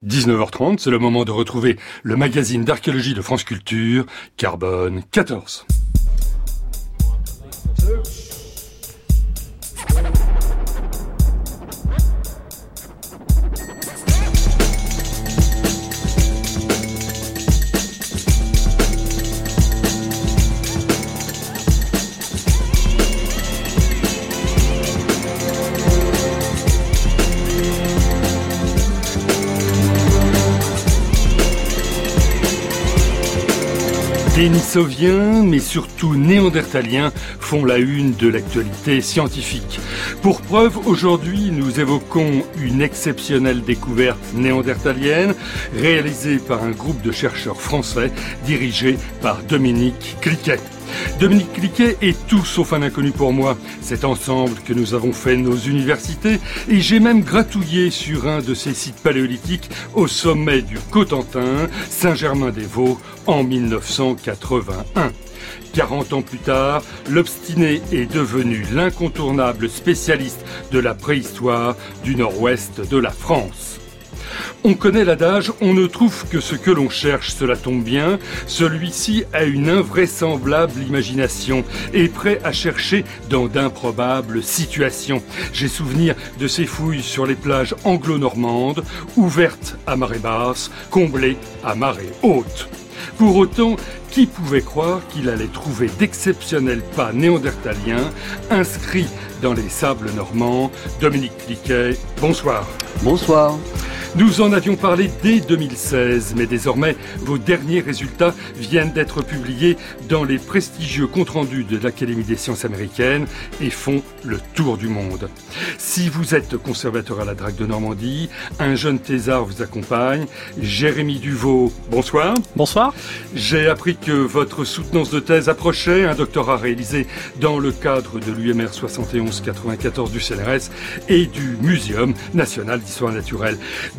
19h30, c'est le moment de retrouver le magazine d'archéologie de France Culture, Carbone 14. Dénisoviens, mais surtout néandertaliens, font la une de l'actualité scientifique. Pour preuve, aujourd'hui, nous évoquons une exceptionnelle découverte néandertalienne réalisée par un groupe de chercheurs français dirigé par Dominique Cliquet. Dominique Cliquet est tout sauf un inconnu pour moi. C'est ensemble que nous avons fait nos universités et j'ai même gratouillé sur un de ces sites paléolithiques au sommet du Cotentin, Saint-Germain-des-Vaux, en 1981. 40 ans plus tard, l'obstiné est devenu l'incontournable spécialiste de la préhistoire du nord-ouest de la France. On connaît l'adage, on ne trouve que ce que l'on cherche, cela tombe bien. Celui-ci a une invraisemblable imagination et prêt à chercher dans d'improbables situations. J'ai souvenir de ces fouilles sur les plages anglo-normandes, ouvertes à marée basse, comblées à marée haute. Pour autant, qui pouvait croire qu'il allait trouver d'exceptionnels pas néandertaliens inscrits dans les sables normands? Dominique Cliquet, bonsoir. Bonsoir. Nous en avions parlé dès 2016, mais désormais, vos derniers résultats viennent d'être publiés dans les prestigieux comptes rendus de l'Académie des sciences américaines et font le tour du monde. Si vous êtes conservateur à la Drac de Normandie, un jeune thésard vous accompagne, Jérémy Duvaux, bonsoir. Bonsoir. J'ai appris que votre soutenance de thèse approchait, un doctorat réalisé dans le cadre de l'UMR 71-94 du CNRS et du Muséum national d'histoire naturelle.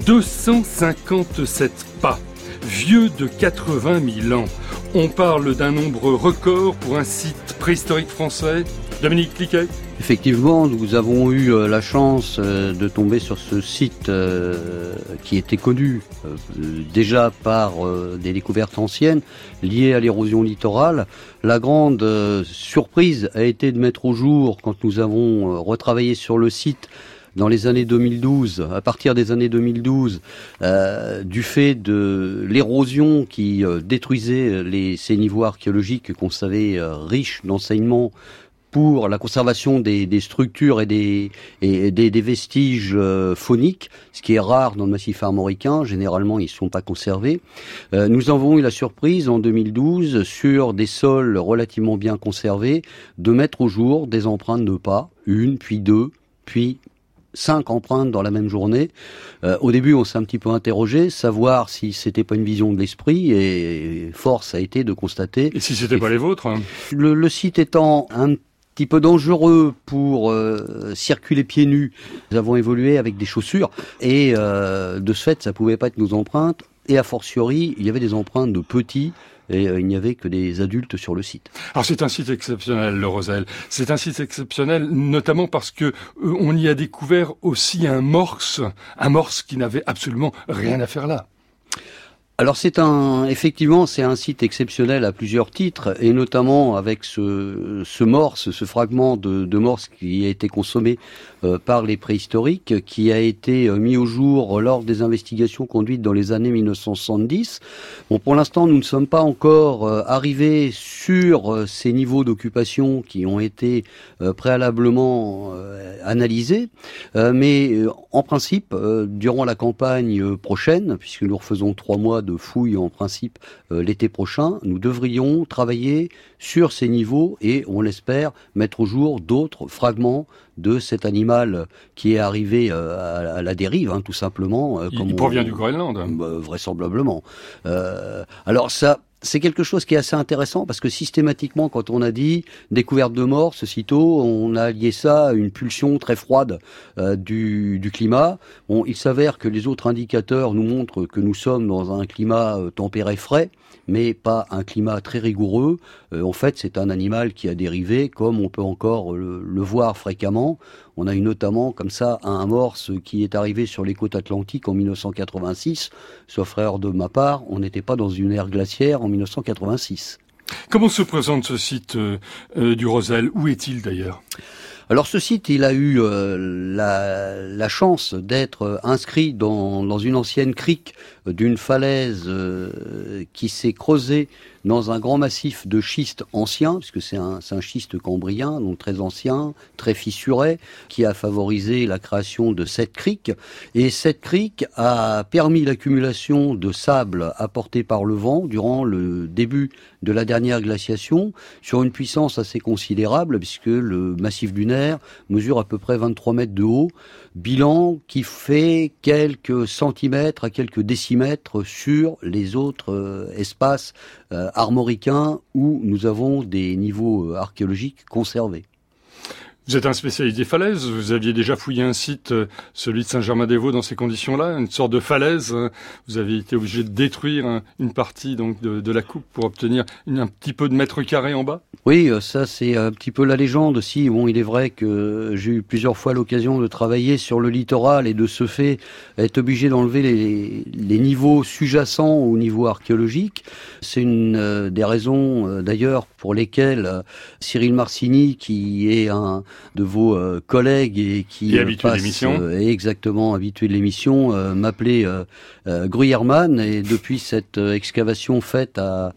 257 pas, vieux de 80 000 ans. On parle d'un nombre record pour un site préhistorique français. Dominique Cliquet. Effectivement, nous avons eu la chance de tomber sur ce site qui était connu déjà par des découvertes anciennes liées à l'érosion littorale. La grande surprise a été de mettre au jour, quand nous avons retravaillé sur le site, dans les années 2012, à partir des années 2012, du fait de l'érosion qui détruisait ces niveaux archéologiques qu'on savait riches d'enseignements pour la conservation des structures et des vestiges fauniques, ce qui est rare dans le massif armoricain. Généralement, ils ne sont pas conservés. Nous avons eu la surprise en 2012, sur des sols relativement bien conservés, de mettre au jour des empreintes de pas, une, puis deux, puis 5 empreintes dans la même journée. Au début, on s'est un petit peu interrogé, savoir si c'était pas une vision de l'esprit, et force a été de constater. Et si c'était pas les vôtres, hein. Le site étant un petit peu dangereux pour circuler pieds nus, nous avons évolué avec des chaussures, et de ce fait, ça pouvait pas être nos empreintes, et a fortiori, il y avait des empreintes de petits, et il n'y avait que des adultes sur le site. Alors c'est un site exceptionnel, le Rosel. C'est un site exceptionnel notamment parce que on y a découvert aussi un morse qui n'avait absolument rien à faire là. Alors effectivement, c'est un site exceptionnel à plusieurs titres, et notamment avec ce morse, ce fragment de morse qui a été consommé par les préhistoriques, qui a été mis au jour lors des investigations conduites dans les années 1970. Bon, pour l'instant, nous ne sommes pas encore arrivés sur ces niveaux d'occupation qui ont été préalablement analysés, mais en principe, durant la campagne prochaine, puisque nous refaisons 3 mois de fouilles en principe l'été prochain, nous devrions travailler sur ces niveaux et, on l'espère, mettre au jour d'autres fragments de cet animal qui est arrivé à la dérive, hein, tout simplement. Il provient du Groenland. Vraisemblablement. Alors ça, c'est quelque chose qui est assez intéressant, parce que systématiquement, quand on a dit découverte de morse, sitôt, on a lié ça à une pulsion très froide du climat. Bon, il s'avère que les autres indicateurs nous montrent que nous sommes dans un climat tempéré frais, mais pas un climat très rigoureux. En fait, c'est un animal qui a dérivé, comme on peut encore le voir fréquemment. On a eu notamment comme ça un amorce qui est arrivé sur les côtes atlantiques en 1986. Sauf erreur de ma part, on n'était pas dans une ère glaciaire en 1986. Comment se présente ce site du Roselle? Où est-il d'ailleurs? Alors ce site, il a eu la chance d'être inscrit dans une ancienne crique d'une falaise qui s'est creusée dans un grand massif de schiste ancien, puisque c'est un schiste cambrien, donc très ancien, très fissuré, qui a favorisé la création de cette crique. Et cette crique a permis l'accumulation de sable apporté par le vent durant le début de la dernière glaciation, sur une puissance assez considérable, puisque le massif lunaire mesure à peu près 23 mètres de haut, bilan qui fait quelques centimètres à quelques décimètres sur les autres espaces armoricains où nous avons des niveaux archéologiques conservés. Vous êtes un spécialiste des falaises. Vous aviez déjà fouillé un site, celui de Saint-Germain-des-Vaux, dans ces conditions-là, une sorte de falaise. Vous avez été obligé de détruire une partie donc de la coupe pour obtenir un petit peu de mètre carré en bas. Oui, ça c'est un petit peu la légende aussi. Bon, il est vrai que j'ai eu plusieurs fois l'occasion de travailler sur le littoral et de ce fait être obligé d'enlever les niveaux sous-jacents au niveau archéologique. C'est une des raisons d'ailleurs pour lesquelles Cyril Marcini, qui est un de vos collègues et qui est exactement habitué de l'émission, m'appelait Gruyerman, et depuis cette excavation faite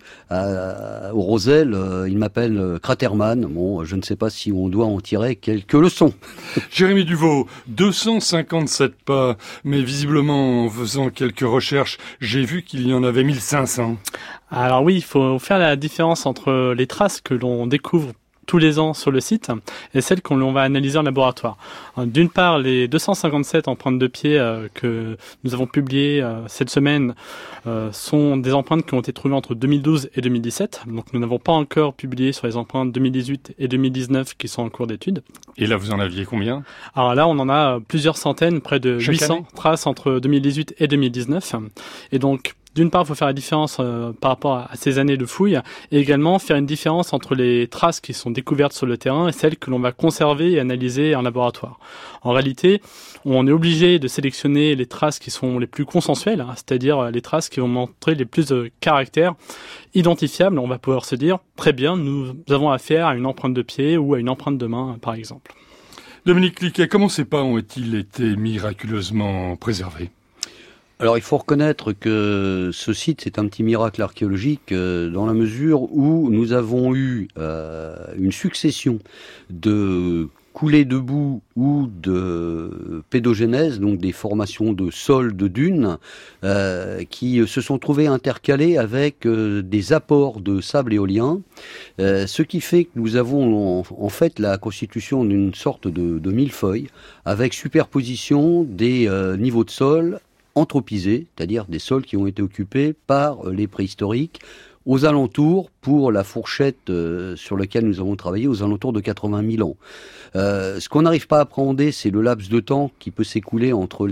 au Roselle, il m'appelle Craterman. Bon, je ne sais pas si on doit en tirer quelques leçons. Jérémy Duvaux, 257 pas, mais visiblement en faisant quelques recherches, j'ai vu qu'il y en avait 1500. Alors oui, il faut faire la différence entre les traces que l'on découvre tous les ans sur le site et celles qu'on va analyser en laboratoire. D'une part, les 257 empreintes de pied que nous avons publiées cette semaine sont des empreintes qui ont été trouvées entre 2012 et 2017. Donc nous n'avons pas encore publié sur les empreintes 2018 et 2019 qui sont en cours d'étude. Et là, vous en aviez combien? Alors là, on en a plusieurs centaines, près de 800 traces entre 2018 et 2019. Et donc, d'une part, il faut faire la différence par rapport à ces années de fouilles et également faire une différence entre les traces qui sont découvertes sur le terrain et celles que l'on va conserver et analyser en laboratoire. En réalité, on est obligé de sélectionner les traces qui sont les plus consensuelles, c'est-à-dire les traces qui vont montrer les plus de caractères identifiables. On va pouvoir se dire, très bien, nous avons affaire à une empreinte de pied ou à une empreinte de main, par exemple. Dominique Cliquet, comment ces pas ont-ils été miraculeusement préservés ? Alors il faut reconnaître que ce site c'est un petit miracle archéologique dans la mesure où nous avons eu une succession de coulées de boue ou de pédogénèse, donc des formations de sol, de dunes, qui se sont trouvées intercalées avec des apports de sable éolien, ce qui fait que nous avons en fait la constitution d'une sorte de millefeuille avec superposition des niveaux de sol anthropisés, c'est-à-dire des sols qui ont été occupés par les préhistoriques aux alentours, pour la fourchette sur laquelle nous avons travaillé, aux alentours de 80 000 ans. Ce qu'on n'arrive pas à appréhender, c'est le laps de temps qui peut s'écouler entre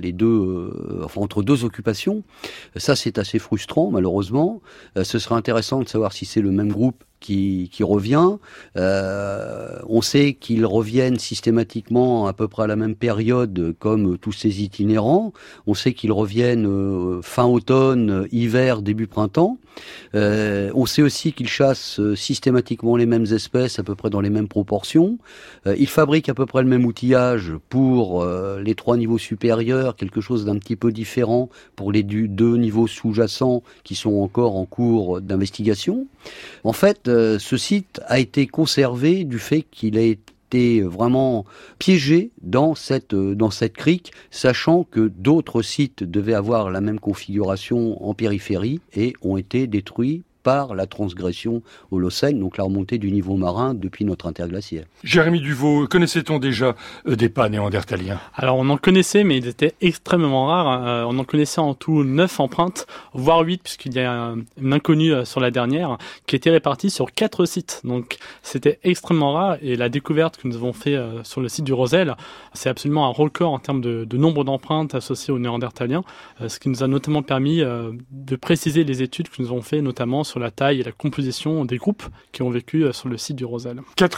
entre deux occupations. Ça, c'est assez frustrant, malheureusement. Ce serait intéressant de savoir si c'est le même groupe qui revient. On sait qu'ils reviennent systématiquement à peu près à la même période, comme tous ces itinérants. On sait qu'ils reviennent fin automne, hiver, début printemps. On sait aussi qu'ils chassent systématiquement les mêmes espèces, à peu près dans les mêmes proportions. Ils fabriquent à peu près le même outillage pour les 3 niveaux supérieurs, quelque chose d'un petit peu différent pour les 2 niveaux sous-jacents qui sont encore en cours d'investigation. En fait, ce site a été conservé du fait qu'il a été vraiment piégé dans cette crique, sachant que d'autres sites devaient avoir la même configuration en périphérie et ont été détruits par la transgression holocène, donc la remontée du niveau marin depuis notre interglaciaire. Jérémy Duvaux, connaissait-on déjà des pas néandertaliens ? Alors on en connaissait, mais ils étaient extrêmement rares. On en connaissait en tout 9 empreintes, voire 8, puisqu'il y a une inconnue sur la dernière, qui était répartie sur 4 sites. Donc c'était extrêmement rare, et la découverte que nous avons fait sur le site du Roselle, c'est absolument un record en termes de nombre d'empreintes associées aux néandertaliens, ce qui nous a notamment permis de préciser les études que nous avons fait, notamment sur la taille et la composition des groupes qui ont vécu sur le site du Rosel.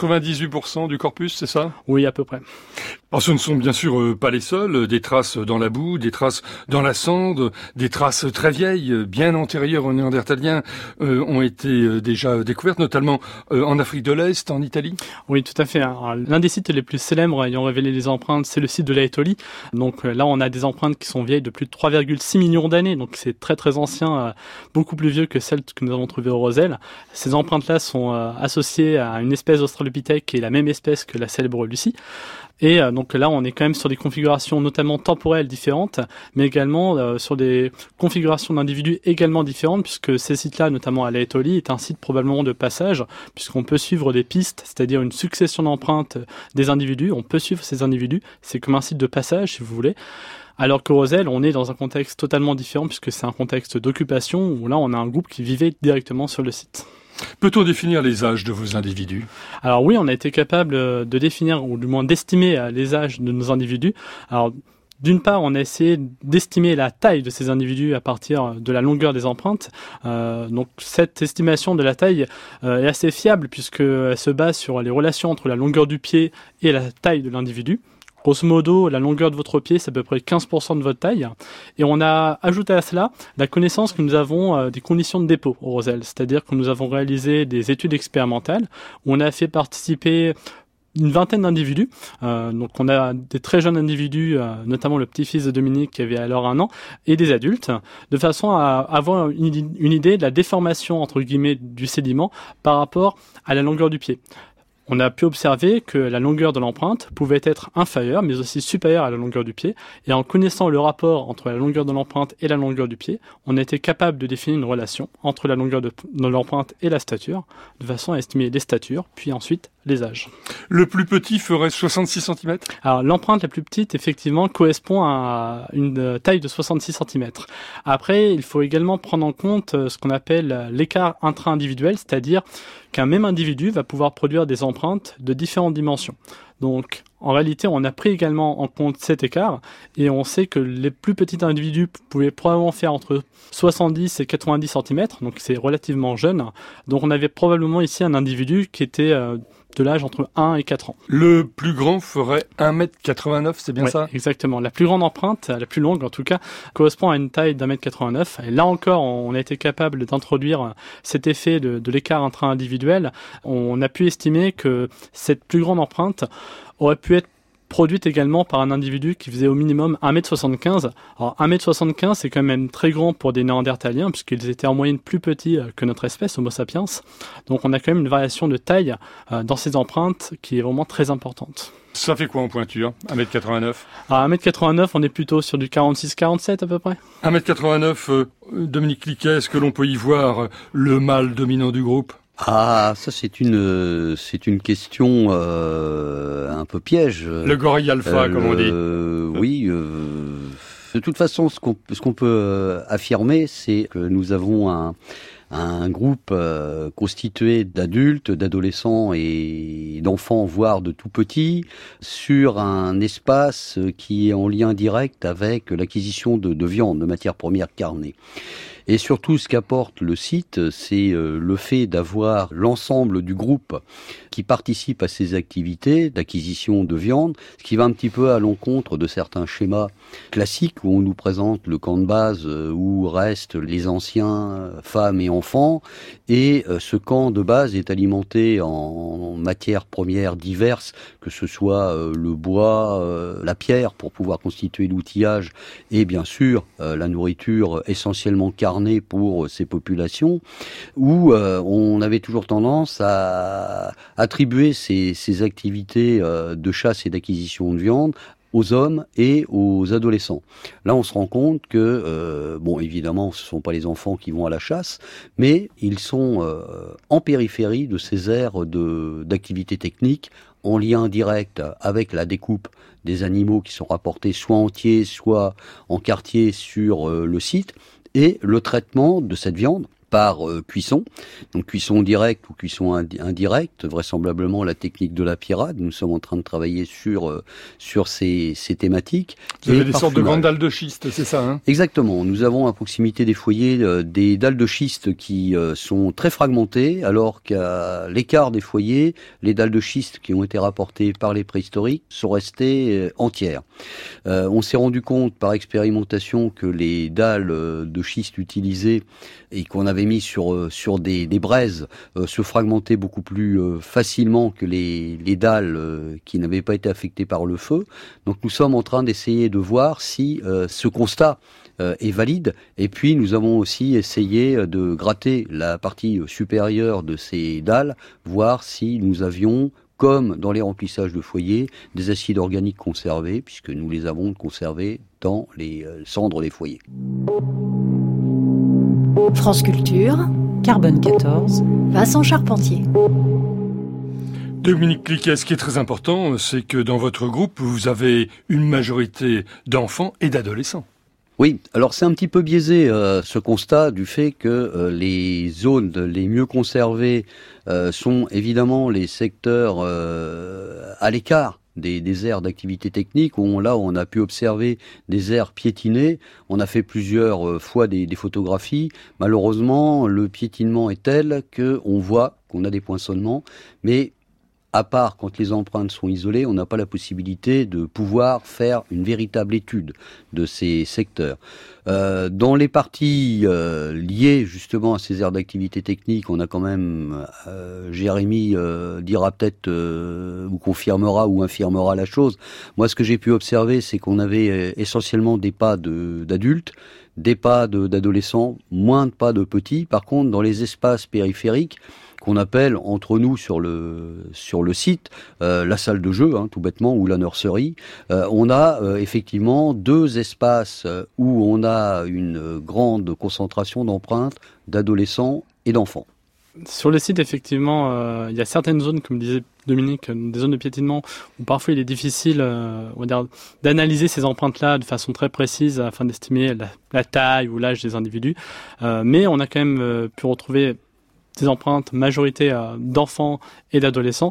98% du corpus, c'est ça ? Oui, à peu près. Alors, ce ne sont bien sûr pas les seuls, des traces dans la boue, des traces dans la cendre, des traces très vieilles, bien antérieures aux Néandertaliens, ont été déjà découvertes, notamment en Afrique de l'Est, en Italie. Oui, tout à fait. Alors, l'un des sites les plus célèbres ayant révélé les empreintes, c'est le site de l'Aetoli. Donc là, on a des empreintes qui sont vieilles de plus de 3,6 millions d'années, donc c'est très très ancien, beaucoup plus vieux que celles que nous avons trouvées au Rosel. Ces empreintes-là sont associées à une espèce d'Australopithèque qui est la même espèce que la célèbre Lucie. Et donc là, on est quand même sur des configurations notamment temporelles différentes, mais également sur des configurations d'individus également différentes, puisque ces sites-là, notamment à l'Aetoli, est un site probablement de passage, puisqu'on peut suivre des pistes, c'est-à-dire une succession d'empreintes des individus. On peut suivre ces individus, c'est comme un site de passage, si vous voulez. Alors qu'au Rosel, on est dans un contexte totalement différent, puisque c'est un contexte d'occupation, où là, on a un groupe qui vivait directement sur le site. Peut-on définir les âges de vos individus ? Alors oui, on a été capable de définir, ou du moins d'estimer les âges de nos individus. Alors, d'une part, on a essayé d'estimer la taille de ces individus à partir de la longueur des empreintes. Donc cette estimation de la taille est assez fiable, puisqu'elle se base sur les relations entre la longueur du pied et la taille de l'individu. Grosso modo, la longueur de votre pied, c'est à peu près 15% de votre taille. Et on a ajouté à cela la connaissance que nous avons des conditions de dépôt au Rosel. C'est-à-dire que nous avons réalisé des études expérimentales où on a fait participer une vingtaine d'individus. Donc on a des très jeunes individus, notamment le petit-fils de Dominique qui avait alors 1 an, et des adultes, de façon à avoir une idée de la déformation, entre guillemets, du sédiment par rapport à la longueur du pied. On a pu observer que la longueur de l'empreinte pouvait être inférieure, mais aussi supérieure à la longueur du pied. Et en connaissant le rapport entre la longueur de l'empreinte et la longueur du pied, on a été capable de définir une relation entre la longueur de l'empreinte et la stature, de façon à estimer les statures, puis ensuite les âges. Le plus petit ferait 66 cm ? Alors, l'empreinte la plus petite, effectivement, correspond à une taille de 66 cm. Après, il faut également prendre en compte ce qu'on appelle l'écart intra-individuel, c'est-à-dire qu'un même individu va pouvoir produire des empreintes de différentes dimensions. Donc, en réalité, on a pris également en compte cet écart et on sait que les plus petits individus pouvaient probablement faire entre 70 et 90 cm, donc c'est relativement jeune. Donc, on avait probablement ici un individu qui était de l'âge entre 1 et 4 ans. Le plus grand ferait 1m89, c'est bien ça ? Exactement. La plus grande empreinte, la plus longue en tout cas, correspond à une taille d'1m89. Et là encore, on a été capable d'introduire cet effet de l'écart intra-individuel. On a pu estimer que cette plus grande empreinte aurait pu être produite également par un individu qui faisait au minimum 1m75. Alors 1m75, c'est quand même très grand pour des Néandertaliens, puisqu'ils étaient en moyenne plus petits que notre espèce, Homo sapiens. Donc on a quand même une variation de taille dans ces empreintes qui est vraiment très importante. Ça fait quoi en pointure, 1m89 ? Alors 1m89, on est plutôt sur du 46-47 à peu près. 1m89, Dominique Cliquet, est-ce que l'on peut y voir le mâle dominant du groupe ? Ah, ça c'est une question un peu piège. Le gorille alpha, comme on dit. Oui. De toute façon, ce qu'on peut affirmer, c'est que nous avons un groupe constitué d'adultes, d'adolescents et d'enfants, voire de tout petits, sur un espace qui est en lien direct avec l'acquisition de viande, de matières premières carnées. Et surtout, ce qu'apporte le site, c'est le fait d'avoir l'ensemble du groupe qui participe à ces activités d'acquisition de viande, ce qui va un petit peu à l'encontre de certains schémas classiques où on nous présente le camp de base où restent les anciens, femmes et enfants, et ce camp de base est alimenté en matières premières diverses, que ce soit le bois, la pierre pour pouvoir constituer l'outillage, et bien sûr la nourriture essentiellement carnée pour ces populations, où on avait toujours tendance à attribuer ces activités de chasse et d'acquisition de viande aux hommes et aux adolescents. Là, on se rend compte que, bon, évidemment, ce ne sont pas les enfants qui vont à la chasse, mais ils sont en périphérie de ces aires d'activité technique, en lien direct avec la découpe des animaux qui sont rapportés soit entiers, soit en quartier sur le site, et le traitement de cette viande par cuisson, donc cuisson directe ou cuisson indirecte, vraisemblablement la technique de la pirade. Nous sommes en train de travailler sur ces thématiques. Vous avez des sortes de grandes dalles de schiste, c'est ça, hein? Exactement. Nous avons à proximité des foyers des dalles de schiste qui sont très fragmentées, alors qu'à l'écart des foyers, les dalles de schiste qui ont été rapportées par les préhistoriques sont restées entières. On s'est rendu compte par expérimentation que les dalles de schiste utilisées et qu'on avait mis sur des braises se fragmentaient beaucoup plus facilement que les dalles qui n'avaient pas été affectées par le feu. Donc nous sommes en train d'essayer de voir si ce constat est valide. Et puis nous avons aussi essayé de gratter la partie supérieure de ces dalles, voir si nous avions, comme dans les remplissages de foyers, des acides organiques conservés, puisque nous les avons conservés dans les cendres des foyers. France Culture, Carbone 14, Vincent Charpentier. Dominique Cliquet, ce qui est très important, c'est que dans votre groupe, vous avez une majorité d'enfants et d'adolescents. Oui, alors c'est un petit peu biaisé ce constat du fait que les zones les mieux conservées sont évidemment les secteurs à l'écart des aires d'activité technique, où on a pu observer des aires piétinées. On a fait plusieurs fois des photographies. Malheureusement, le piétinement est tel qu'on voit qu'on a des poinçonnements, mais à part quand les empreintes sont isolées, on n'a pas la possibilité de pouvoir faire une véritable étude de ces secteurs. Dans les parties liées justement à ces aires d'activité technique, on a quand même, Jérémy dira peut-être ou confirmera ou infirmera la chose. Moi, ce que j'ai pu observer, c'est qu'on avait essentiellement des pas d'adultes, des pas d'adolescents, moins de pas de petits. Par contre, dans les espaces périphériques, qu'on appelle entre nous sur le site la salle de jeu, tout bêtement, ou la nurserie, on a effectivement deux espaces où on a une grande concentration d'empreintes d'adolescents et d'enfants. Sur le site, effectivement, il y a certaines zones, comme disait Dominique, des zones de piétinement où parfois il est difficile on va dire, d'analyser ces empreintes-là de façon très précise afin d'estimer la taille ou l'âge des individus. Mais on a quand même pu retrouver des empreintes majorité d'enfants et d'adolescents,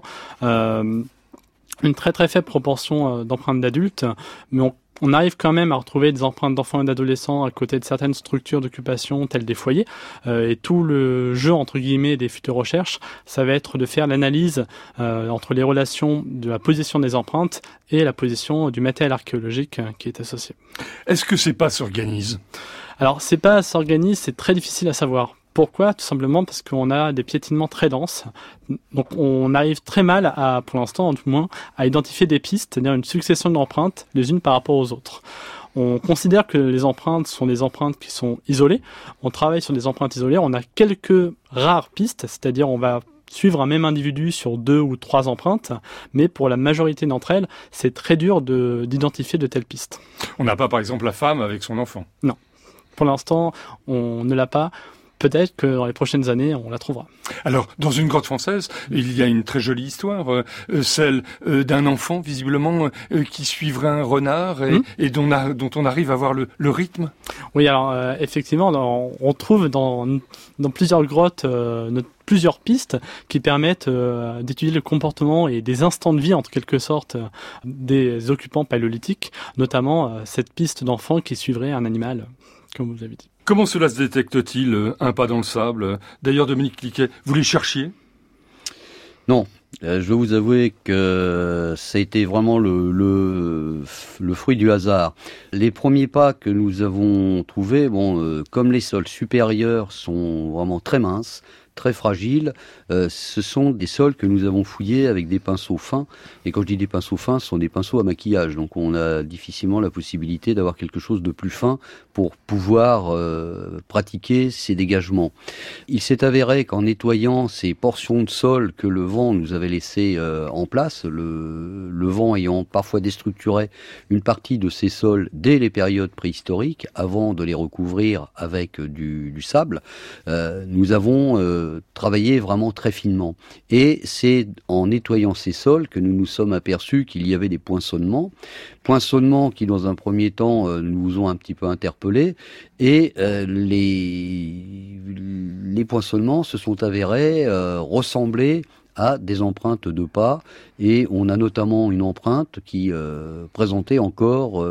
une très très faible proportion d'empreintes d'adultes, mais on arrive quand même à retrouver des empreintes d'enfants et d'adolescents à côté de certaines structures d'occupation telles des foyers, et tout le jeu entre guillemets des futures recherches, ça va être de faire l'analyse entre les relations de la position des empreintes et la position du matériel archéologique qui est associé. Est-ce que ces pas s'organisent ? Alors ces pas s'organisent, c'est très difficile à savoir. Pourquoi ? Tout simplement parce qu'on a des piétinements très denses. Donc on arrive très mal pour l'instant, du moins, à identifier des pistes, c'est-à-dire une succession d'empreintes, les unes par rapport aux autres. On considère que les empreintes sont des empreintes qui sont isolées. On travaille sur des empreintes isolées. On a quelques rares pistes, c'est-à-dire on va suivre un même individu sur 2 ou 3 empreintes, mais pour la majorité d'entre elles, c'est très dur d'identifier de telles pistes. On n'a pas, par exemple, la femme avec son enfant ? Non. Pour l'instant, on ne l'a pas. Peut-être que dans les prochaines années, on la trouvera. Alors, dans une grotte française, il y a une très jolie histoire, celle d'un enfant, visiblement, qui suivrait un renard et dont on arrive à voir le rythme. Oui, alors effectivement, on trouve dans plusieurs grottes plusieurs pistes qui permettent d'étudier le comportement et des instants de vie, en quelque sorte, des occupants paléolithiques, notamment cette piste d'enfant qui suivrait un animal, comme vous avez dit. Comment cela se détecte-t-il, un pas dans le sable ? D'ailleurs, Dominique Cliquet, vous les cherchiez ? Non. Je dois vous avouer que ça a été vraiment le fruit du hasard. Les premiers pas que nous avons trouvés, comme les sols supérieurs sont vraiment très minces, très fragiles, ce sont des sols que nous avons fouillés avec des pinceaux fins. Et quand je dis des pinceaux fins, ce sont des pinceaux à maquillage. Donc on a difficilement la possibilité d'avoir quelque chose de plus fin pour pouvoir pratiquer ces dégagements. Il s'est avéré qu'en nettoyant ces portions de sol que le vent nous avait laissées en place, le vent ayant parfois déstructuré une partie de ces sols dès les périodes préhistoriques, avant de les recouvrir avec du sable, nous avons travaillé vraiment très finement. Et c'est en nettoyant ces sols que nous nous sommes aperçus qu'il y avait des poinçonnements qui dans un premier temps nous ont un petit peu interpellés, et les poinçonnements se sont avérés ressembler à des empreintes de pas, et on a notamment une empreinte qui présentait encore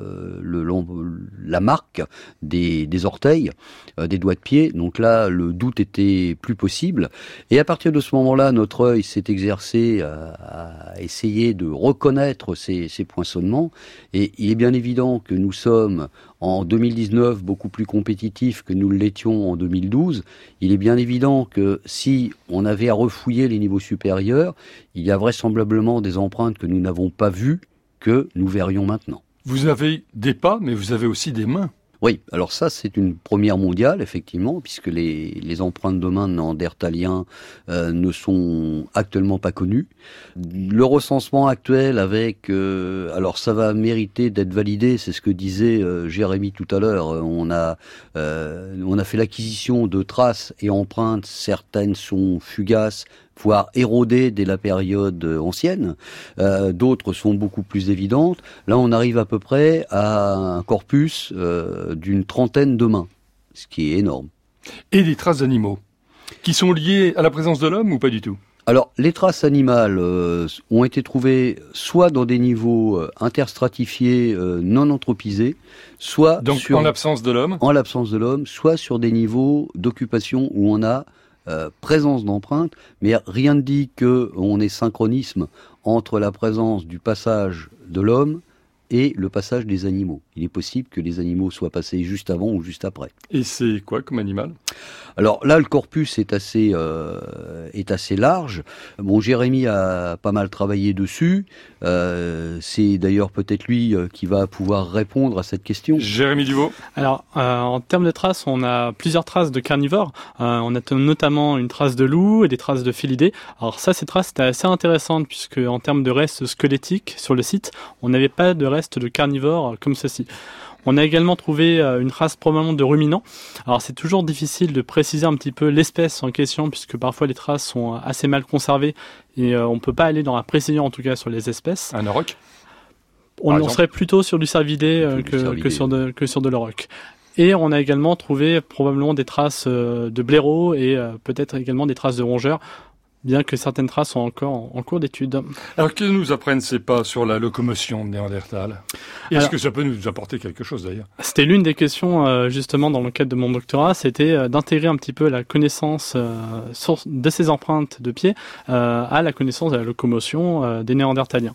la marque des orteils, des doigts de pied. Donc là, le doute était plus possible. Et à partir de ce moment-là, notre œil s'est exercé à essayer de reconnaître ces poinçonnements. Et il est bien évident que nous sommes en 2019 beaucoup plus compétitifs que nous l'étions en 2012. Il est bien évident que si on avait à refouiller les niveaux supérieurs, il y a vraisemblablement des empreintes que nous n'avons pas vues, que nous verrions maintenant. Vous avez des pas, mais vous avez aussi des mains. Oui, alors ça c'est une première mondiale, effectivement, puisque les empreintes de mains néandertaliens ne sont actuellement pas connues. Le recensement actuel avec... alors ça va mériter d'être validé, c'est ce que disait Jérémy tout à l'heure. On a fait l'acquisition de traces et empreintes, certaines sont fugaces, voire érodées dès la période ancienne, d'autres sont beaucoup plus évidentes. Là, on arrive à peu près à un corpus d'une trentaine de mains, ce qui est énorme. Et des traces d'animaux, qui sont liées à la présence de l'homme ou pas du tout ? Alors, les traces animales ont été trouvées soit dans des niveaux interstratifiés non anthropisés, soit donc en l'absence de l'homme. En l'absence de l'homme, soit sur des niveaux d'occupation où on a présence d'empreintes, mais rien ne dit qu'on ait synchronisme entre la présence du passage de l'homme et le passage des animaux. Il est possible que les animaux soient passés juste avant ou juste après. Et c'est quoi comme animal ? Alors là, le corpus est assez large. Bon, Jérémy a pas mal travaillé dessus. C'est d'ailleurs peut-être lui qui va pouvoir répondre à cette question. Jérémy Duvaux. Alors, en termes de traces, on a plusieurs traces de carnivores. On a notamment une trace de loup et des traces de félidés. Alors ça, ces traces étaient assez intéressantes puisque en termes de restes squelettiques sur le site, on n'avait pas de restes de carnivores comme ceci. On a également trouvé une trace probablement de ruminants. Alors c'est toujours difficile de préciser un petit peu l'espèce en question puisque parfois les traces sont assez mal conservées et on ne peut pas aller dans la précision en tout cas sur les espèces. Un auroch ? On serait plutôt sur du cervidé que sur de l'auroch. Et on a également trouvé probablement des traces de blaireaux et peut-être également des traces de rongeurs, bien que certaines traces sont encore en cours d'étude. Alors, que nous apprennent ces pas sur la locomotion de Néandertal ? Est-ce que ça peut nous apporter quelque chose, d'ailleurs ? C'était l'une des questions, justement, dans le cadre de mon doctorat, c'était d'intégrer un petit peu la connaissance de ces empreintes de pied à la connaissance de la locomotion des Néandertaliens.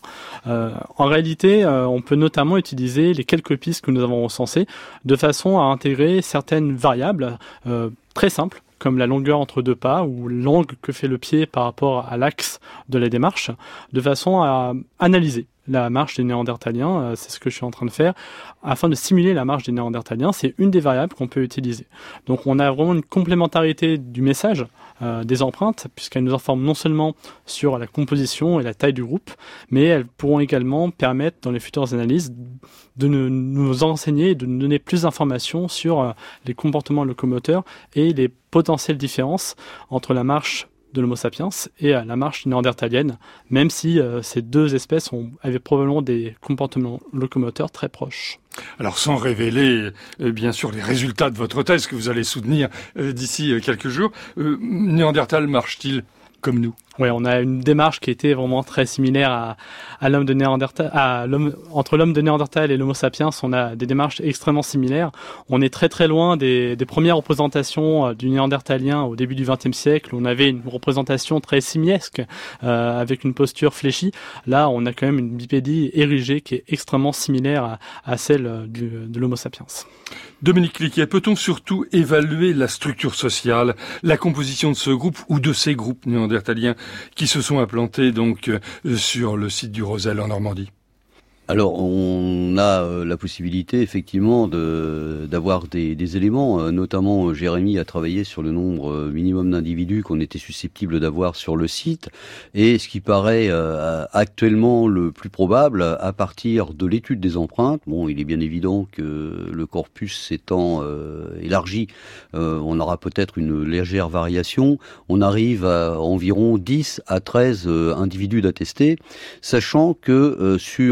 En réalité, on peut notamment utiliser les quelques pistes que nous avons recensées de façon à intégrer certaines variables très simples, comme la longueur entre deux pas ou l'angle que fait le pied par rapport à l'axe de la démarche, de façon à analyser la marche des Néandertaliens. C'est ce que je suis en train de faire, afin de simuler la marche des Néandertaliens. C'est une des variables qu'on peut utiliser. Donc on a vraiment une complémentarité du message des empreintes, puisqu'elles nous informent non seulement sur la composition et la taille du groupe, mais elles pourront également permettre, dans les futures analyses, de nous enseigner et de nous donner plus d'informations sur les comportements locomoteurs et les potentielles différences entre la marche de l'Homo sapiens et la marche néandertalienne, même si ces deux espèces avaient probablement des comportements locomoteurs très proches. Alors, sans révéler, bien sûr, les résultats de votre thèse que vous allez soutenir d'ici quelques jours, Néandertal marche-t-il comme nous ? Oui, on a une démarche qui était vraiment très similaire à l'homme de Néandertal, entre l'homme de Néandertal et l'Homo sapiens, on a des démarches extrêmement similaires. On est très très loin des premières représentations du Néandertalien au début du XXe siècle. On avait une représentation très simiesque, avec une posture fléchie. Là, on a quand même une bipédie érigée qui est extrêmement similaire à celle de l'Homo sapiens. Dominique Cliquet, peut-on surtout évaluer la structure sociale, la composition de ce groupe ou de ces groupes néandertaliens qui se sont implantés donc sur le site du Rosel en Normandie? Alors, on a la possibilité, effectivement, d'avoir des éléments. Notamment, Jérémy a travaillé sur le nombre minimum d'individus qu'on était susceptible d'avoir sur le site. Et ce qui paraît actuellement le plus probable, à partir de l'étude des empreintes, bon, il est bien évident que le corpus s'étant élargi, on aura peut-être une légère variation. On arrive à environ 10 à 13 individus d'attestés, sachant que sur ce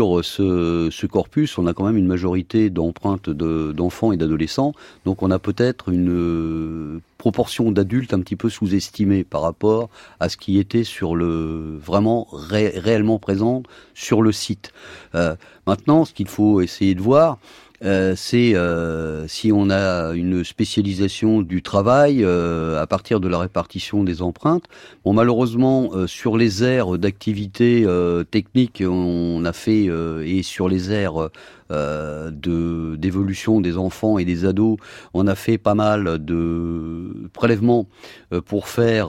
ce corpus, on a quand même une majorité d'empreintes d'enfants et d'adolescents, donc on a peut-être une proportion d'adultes un petit peu sous-estimée par rapport à ce qui était sur vraiment réellement présent sur le site. Maintenant, ce qu'il faut essayer de voir, c'est si on a une spécialisation du travail à partir de la répartition des empreintes. Bon, malheureusement, sur les aires d'activité technique, on a fait et sur les aires d'évolution des enfants et des ados, on a fait pas mal de prélèvements pour faire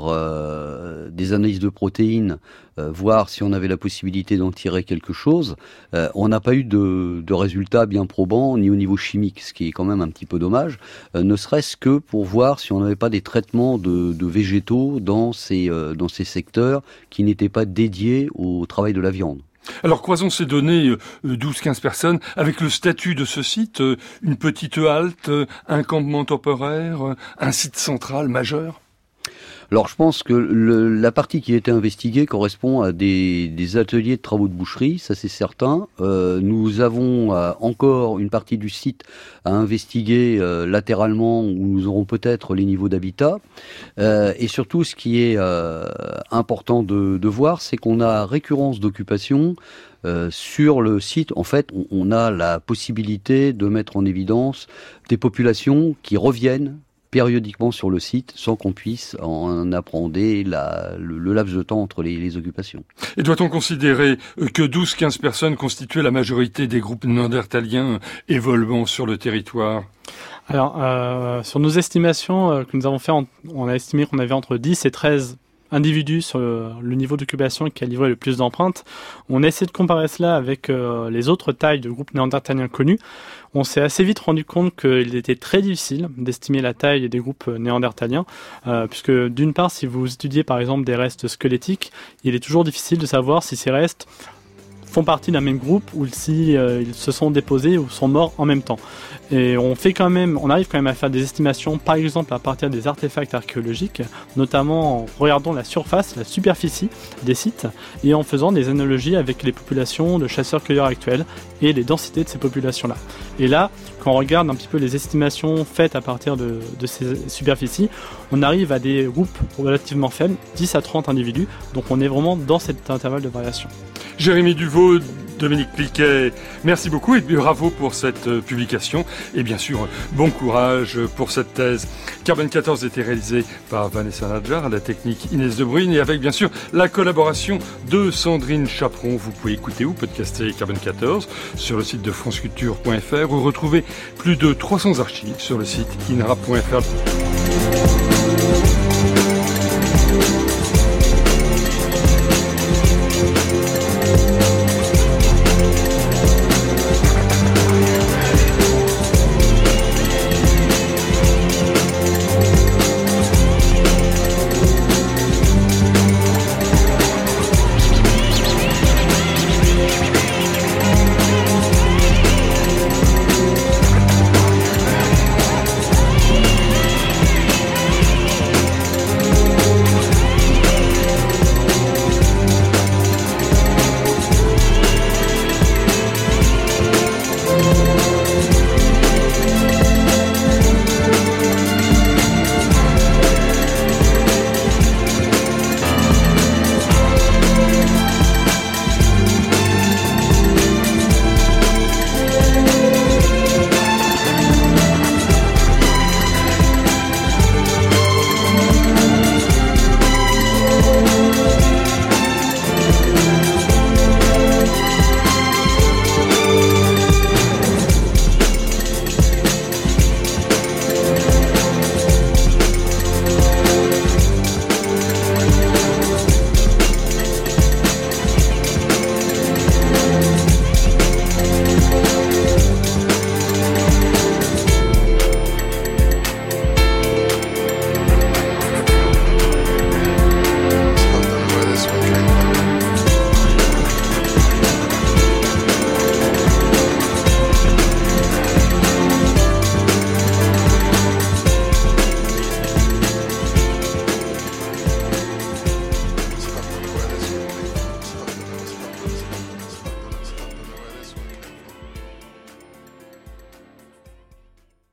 des analyses de protéines, voir si on avait la possibilité d'en tirer quelque chose. On n'a pas eu de résultats bien probants, ni au niveau chimique, ce qui est quand même un petit peu dommage, ne serait-ce que pour voir si on n'avait pas des traitements de végétaux dans ces secteurs qui n'étaient pas dédiés au travail de la viande. Alors croisons ces données, 12-15 personnes, avec le statut de ce site, une petite halte, un campement temporaire, un site central majeur. Alors je pense que la partie qui a été investiguée correspond à des ateliers de travaux de boucherie, ça c'est certain. Nous avons encore une partie du site à investiguer latéralement, où nous aurons peut-être les niveaux d'habitat. Et surtout, ce qui est important de voir, c'est qu'on a récurrence d'occupation. Sur le site, en fait, on a la possibilité de mettre en évidence des populations qui reviennent périodiquement sur le site sans qu'on puisse en appréhender le laps de temps entre les occupations. Et doit-on considérer que 12-15 personnes constituaient la majorité des groupes néandertaliens évoluant sur le territoire ? Alors, sur nos estimations que nous avons fait, on a estimé qu'on avait entre 10 et 13 individus sur le niveau d'occupation qui a livré le plus d'empreintes. On a essayé de comparer cela avec les autres tailles de groupes néandertaliens connus. On s'est assez vite rendu compte qu'il était très difficile d'estimer la taille des groupes néandertaliens, puisque d'une part, si vous étudiez par exemple des restes squelettiques, il est toujours difficile de savoir si ces restes font partie d'un même groupe ou si ils se sont déposés ou sont morts en même temps. Et on arrive quand même à faire des estimations, par exemple à partir des artefacts archéologiques, notamment en regardant la superficie des sites et en faisant des analogies avec les populations de chasseurs-cueilleurs actuelles et les densités de ces populations-là. Et là, quand on regarde un petit peu les estimations faites à partir de ces superficies, on arrive à des groupes relativement faibles, 10 à 30 individus, donc on est vraiment dans cet intervalle de variation. Jérémy Duvaux, Dominique Pliquet, merci beaucoup et bravo pour cette publication. Et bien sûr, bon courage pour cette thèse. Carbone 14 a été réalisé par Vanessa Nadjar, à la technique Inès Debruyne, et avec bien sûr la collaboration de Sandrine Chaperon. Vous pouvez écouter ou podcaster Carbone 14 sur le site de franceculture.fr ou retrouver plus de 300 archives sur le site inra.fr.